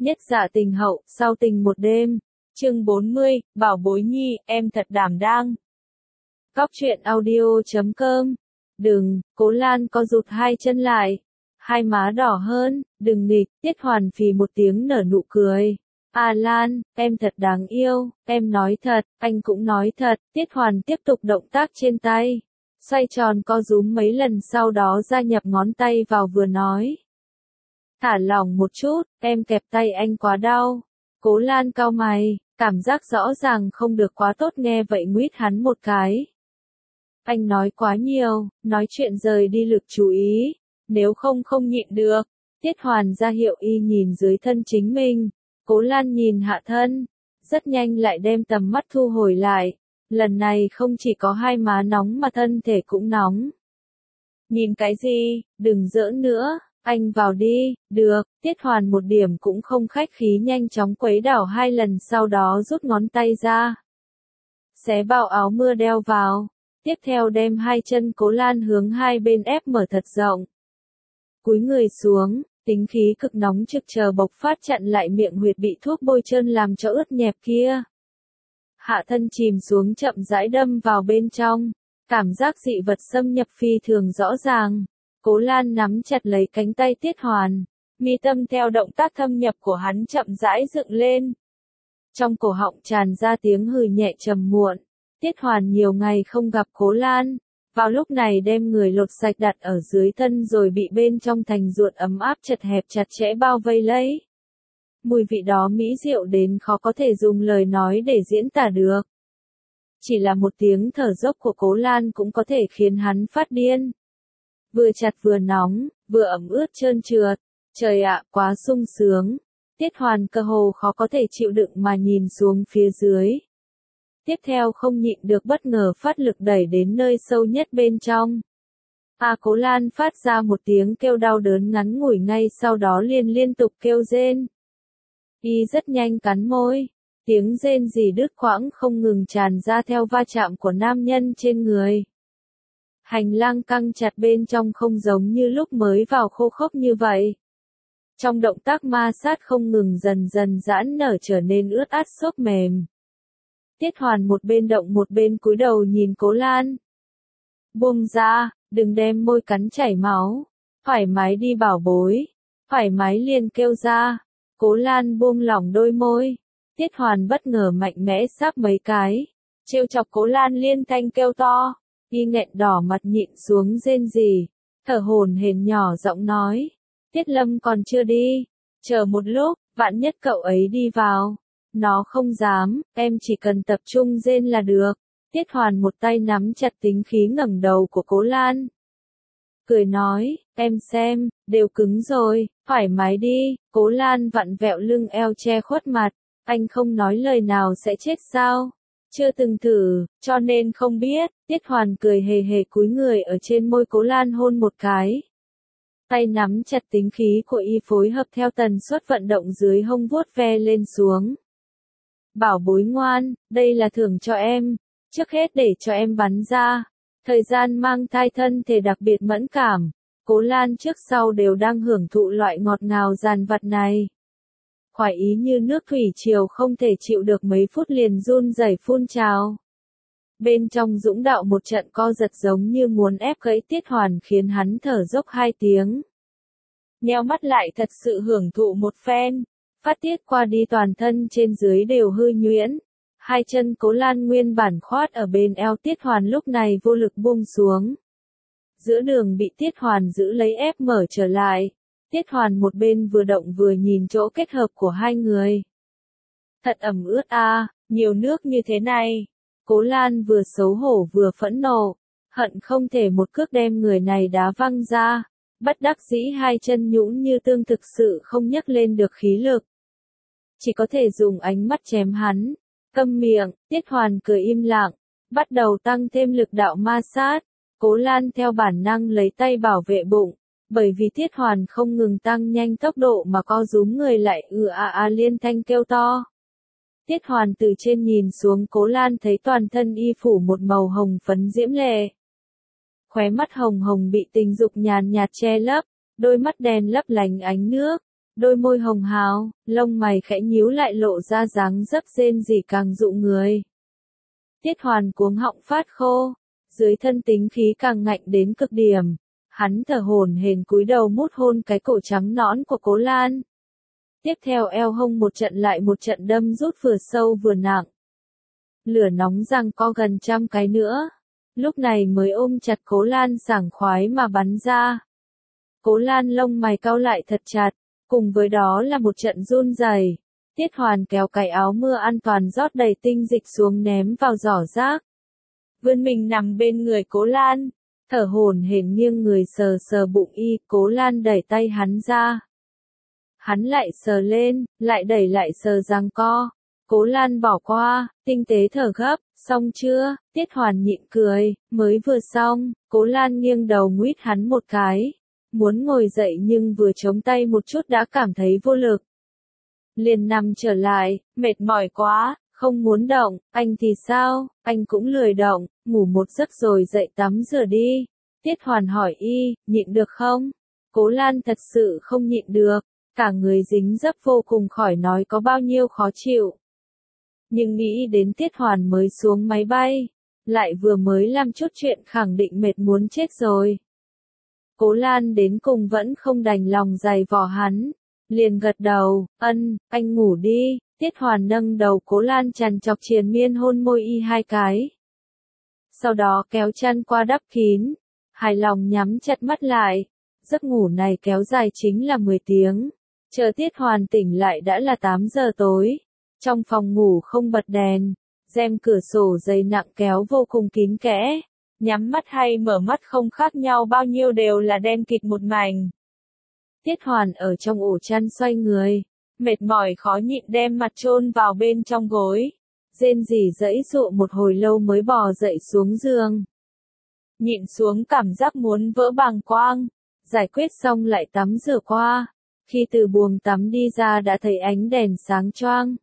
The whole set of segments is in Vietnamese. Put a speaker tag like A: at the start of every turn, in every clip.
A: Nhất dạ tình hậu, sau tình một đêm. Chương 40, Bảo bối nhi, em thật đảm đang. Góc truyện audio.com. Đừng, Cố Lan co rụt hai chân lại. Hai má đỏ hơn, đừng nghịch, Tiết Hoàn phì một tiếng nở nụ cười. À Lan, em thật đáng yêu, em nói thật, anh cũng nói thật. Tiết Hoàn tiếp tục động tác trên tay. Xoay tròn co rúm mấy lần sau đó gia nhập ngón tay vào vừa nói. Thả lỏng một chút, em kẹp tay anh quá đau. Cố Lan cau mày, cảm giác rõ ràng không được quá tốt nghe vậy nguýt hắn một cái. Anh nói quá nhiều, nói chuyện rời đi lực chú ý, nếu không không nhịn được. Tiết Hoàn ra hiệu y nhìn dưới thân chính mình, Cố Lan nhìn hạ thân, rất nhanh lại đem tầm mắt thu hồi lại. Lần này không chỉ có hai má nóng mà thân thể cũng nóng. Nhìn cái gì, đừng giỡn nữa. Anh vào đi, được, Tiết Hoàn một điểm cũng không khách khí nhanh chóng quấy đảo hai lần sau đó rút ngón tay ra. Xé bao áo mưa đeo vào, tiếp theo đem hai chân Cố Lan hướng hai bên ép mở thật rộng. Cúi người xuống, tính khí cực nóng trực chờ bộc phát chặn lại miệng huyệt bị thuốc bôi trơn làm cho ướt nhẹp kia. Hạ thân chìm xuống chậm rãi đâm vào bên trong, cảm giác dị vật xâm nhập phi thường rõ ràng. Cố Lan nắm chặt lấy cánh tay Tiết Hoàn, mi tâm theo động tác thâm nhập của hắn chậm rãi dựng lên. Trong cổ họng tràn ra tiếng hừ nhẹ trầm muộn. Tiết Hoàn nhiều ngày không gặp Cố Lan, vào lúc này đem người lột sạch đặt ở dưới thân rồi bị bên trong thành ruột ấm áp chật hẹp chặt chẽ bao vây lấy. Mùi vị đó mỹ diệu đến khó có thể dùng lời nói để diễn tả được. Chỉ là một tiếng thở dốc của Cố Lan cũng có thể khiến hắn phát điên. Vừa chặt vừa nóng, vừa ẩm ướt trơn trượt. Trời ạ, quá sung sướng. Tiết Hoàn cơ hồ khó có thể chịu đựng mà nhìn xuống phía dưới. Tiếp theo không nhịn được bất ngờ phát lực đẩy đến nơi sâu nhất bên trong. Cố Lan phát ra một tiếng kêu đau đớn ngắn ngủi ngay sau đó liên tục kêu rên. Y rất nhanh cắn môi. Tiếng rên rỉ đứt quãng không ngừng tràn ra theo va chạm của nam nhân trên người. Hành lang căng chặt bên trong không giống như lúc mới vào khô khốc như vậy. Trong động tác ma sát không ngừng dần dần giãn nở trở nên ướt át xốp mềm. Tiết Hoàn một bên động một bên cúi đầu nhìn Cố Lan. Buông ra, đừng đem môi cắn chảy máu. Thoải mái đi bảo bối. Thoải mái liền kêu ra. Cố Lan buông lỏng đôi môi. Tiết Hoàn bất ngờ mạnh mẽ sáp mấy cái. Trêu chọc Cố Lan liên thanh kêu to. Y nghẹn đỏ mặt nhịn xuống rên rỉ, thở hổn hển nhỏ giọng nói. Tiết Lâm còn chưa đi, chờ một lúc, vạn nhất cậu ấy đi vào. Nó không dám, em chỉ cần tập trung rên là được. Tiết Hoàn một tay nắm chặt tính khí ngẩng đầu của Cố Lan. Cười nói, em xem, đều cứng rồi, thoải mái đi. Cố Lan vặn vẹo lưng eo che khuất mặt, anh không nói lời nào sẽ chết sao? Chưa từng thử, cho nên không biết. Tiết Hoàn cười hề hề cúi người ở trên môi Cố Lan hôn một cái. Tay nắm chặt tính khí của y phối hợp theo tần suất vận động dưới hông vuốt ve lên xuống. Bảo bối ngoan, đây là thưởng cho em. Trước hết để cho em bắn ra. Thời gian mang thai thân thể đặc biệt mẫn cảm. Cố Lan trước sau đều đang hưởng thụ loại ngọt ngào dàn vặt này. Khoái ý như nước thủy triều không thể chịu được mấy phút liền run rẩy phun trào. Bên trong dũng đạo một trận co giật giống như muốn ép gãy Tiết Hoàn khiến hắn thở dốc hai tiếng. Nheo mắt lại thật sự hưởng thụ một phen, phát tiết qua đi toàn thân trên dưới đều hư nhuyễn. Hai chân Cố Lan nguyên bản khoát ở bên eo Tiết Hoàn lúc này vô lực buông xuống. Giữa đường bị Tiết Hoàn giữ lấy ép mở trở lại. Tiết Hoàn một bên vừa động vừa nhìn chỗ kết hợp của hai người. Thật ẩm ướt nhiều nước như thế này. Cố Lan vừa xấu hổ vừa phẫn nộ, hận không thể một cước đem người này đá văng ra. Bất đắc dĩ hai chân nhũn như tương thực sự không nhấc lên được khí lực. Chỉ có thể dùng ánh mắt chém hắn. Câm miệng, Tiết Hoàn cười im lặng, bắt đầu tăng thêm lực đạo ma sát. Cố Lan theo bản năng lấy tay bảo vệ bụng. Bởi vì Tiết Hoàn không ngừng tăng nhanh tốc độ mà co rúm người lại liên thanh kêu to. Tiết Hoàn từ trên nhìn xuống Cố Lan thấy toàn thân y phủ một màu hồng phấn diễm lệ. Khóe mắt hồng hồng bị tình dục nhàn nhạt che lấp, đôi mắt đen lấp lánh ánh nước. đôi môi hồng hào, lông mày khẽ nhíu lại lộ ra dáng dấp rên rỉ càng dụ người. Tiết Hoàn cuống họng phát khô, dưới thân tính khí càng ngạnh đến cực điểm, hắn thở hổn hển cúi đầu mút hôn cái cổ trắng nõn của Cố Lan. Tiếp theo eo hông một trận lại một trận đâm rút vừa sâu vừa nặng. Lửa nóng giằng co gần 100 cái nữa, lúc này mới ôm chặt Cố Lan sảng khoái mà bắn ra. Cố Lan lông mày cau lại thật chặt, cùng với đó là một trận run rẩy. Tiết Hoàn kéo cái áo mưa an toàn rót đầy tinh dịch xuống ném vào giỏ rác. Vươn mình nằm bên người Cố Lan, thở hổn hển nghiêng người sờ sờ bụng y, Cố Lan đẩy tay hắn ra. Hắn lại sờ lên, lại đẩy lại sờ giằng co. Cố Lan bỏ qua, tinh tế thở gấp, xong chưa? Tiết Hoàn nhịn cười, mới vừa xong. Cố Lan nghiêng đầu nguýt hắn một cái, muốn ngồi dậy nhưng vừa chống tay một chút đã cảm thấy vô lực. Liền nằm trở lại, mệt mỏi quá, không muốn động. Anh thì sao? Anh cũng lười động, ngủ một giấc rồi dậy tắm rửa đi. Tiết Hoàn hỏi y, nhịn được không? Cố Lan thật sự không nhịn được, cả người dính dấp vô cùng khỏi nói có bao nhiêu khó chịu. Nhưng nghĩ đến Tiết Hoàn mới xuống máy bay, lại vừa mới làm chút chuyện khẳng định mệt muốn chết rồi. Cố Lan đến cùng vẫn không đành lòng giày vò hắn, liền gật đầu, anh ngủ đi. Tiết Hoàn nâng đầu Cố Lan trằn trọc triền miên hôn môi y 2 cái. Sau đó kéo chăn qua đắp kín, hài lòng nhắm chặt mắt lại. Giấc ngủ này kéo dài chính là 10 tiếng. Chờ Tiết Hoàn tỉnh lại đã là 8 giờ tối. Trong phòng ngủ không bật đèn, rèm cửa sổ dày nặng kéo vô cùng kín kẽ. Nhắm mắt hay mở mắt không khác nhau bao nhiêu đều là đen kịt một mảnh. Tiết Hoàn ở trong ổ chăn xoay người, mệt mỏi khó nhịn đem mặt chôn vào bên trong gối. Rên rỉ giãy giụa một hồi lâu mới bò dậy xuống giường. Nhịn xuống cảm giác muốn vỡ bàng quang, giải quyết xong lại tắm rửa qua. Khi từ buồng tắm đi ra đã thấy ánh đèn sáng choang.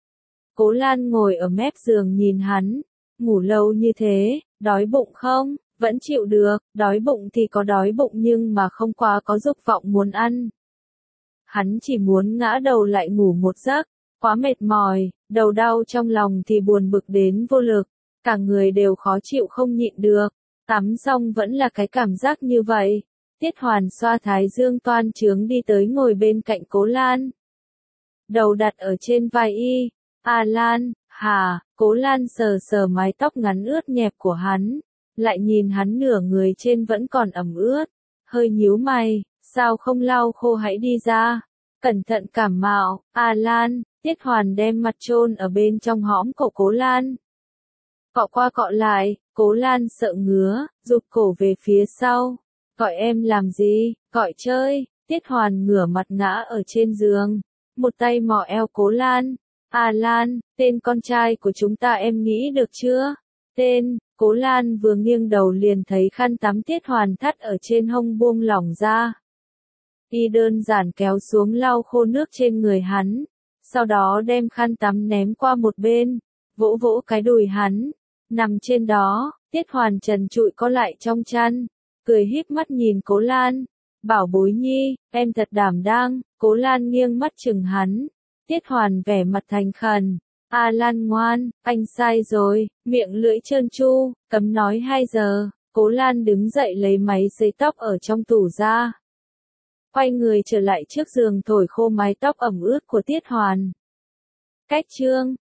A: Cố Lan ngồi ở mép giường nhìn hắn, ngủ lâu như thế, đói bụng không? Vẫn chịu được, đói bụng thì có đói bụng nhưng mà không quá có dục vọng muốn ăn. Hắn chỉ muốn ngã đầu lại ngủ một giấc, quá mệt mỏi, đầu đau trong lòng thì buồn bực đến vô lực, cả người đều khó chịu không nhịn được, tắm xong vẫn là cái cảm giác như vậy. Tiết Hoàn xoa thái dương toan trướng đi tới ngồi bên cạnh Cố Lan. Đầu đặt ở trên vai y, Lan, hả? Cố Lan sờ sờ mái tóc ngắn ướt nhẹp của hắn, lại nhìn hắn nửa người trên vẫn còn ẩm ướt, hơi nhíu mày, sao không lau khô hãy đi ra, cẩn thận cảm mạo. Lan, Tiết Hoàn đem mặt chôn ở bên trong hõm cổ Cố Lan. Cọ qua cọ lại, Cố Lan sợ ngứa, rụt cổ về phía sau. Gọi em làm gì? Gọi chơi. Tiết Hoàn ngửa mặt ngã ở trên giường, một tay mò eo Cố Lan. Lan, tên con trai của chúng ta em nghĩ được chưa? Tên. Cố Lan vừa nghiêng đầu liền thấy khăn tắm Tiết Hoàn thắt ở trên hông buông lỏng ra. Y đơn giản kéo xuống lau khô nước trên người hắn, sau đó đem khăn tắm ném qua một bên, vỗ vỗ cái đùi hắn. Nằm trên đó, Tiết Hoàn trần trụi co lại trong chăn, cười híp mắt nhìn Cố Lan. Bảo bối nhi, em thật đảm đang. Cố Lan nghiêng mắt chừng hắn. Tiết Hoàn vẻ mặt thành khẩn. Lan ngoan, anh sai rồi, miệng lưỡi trơn tru, cấm nói 2 giờ. Cố Lan đứng dậy lấy máy sấy tóc ở trong tủ ra. Quay người trở lại trước giường thổi khô mái tóc ẩm ướt của Tiết Hoàn. Cách chương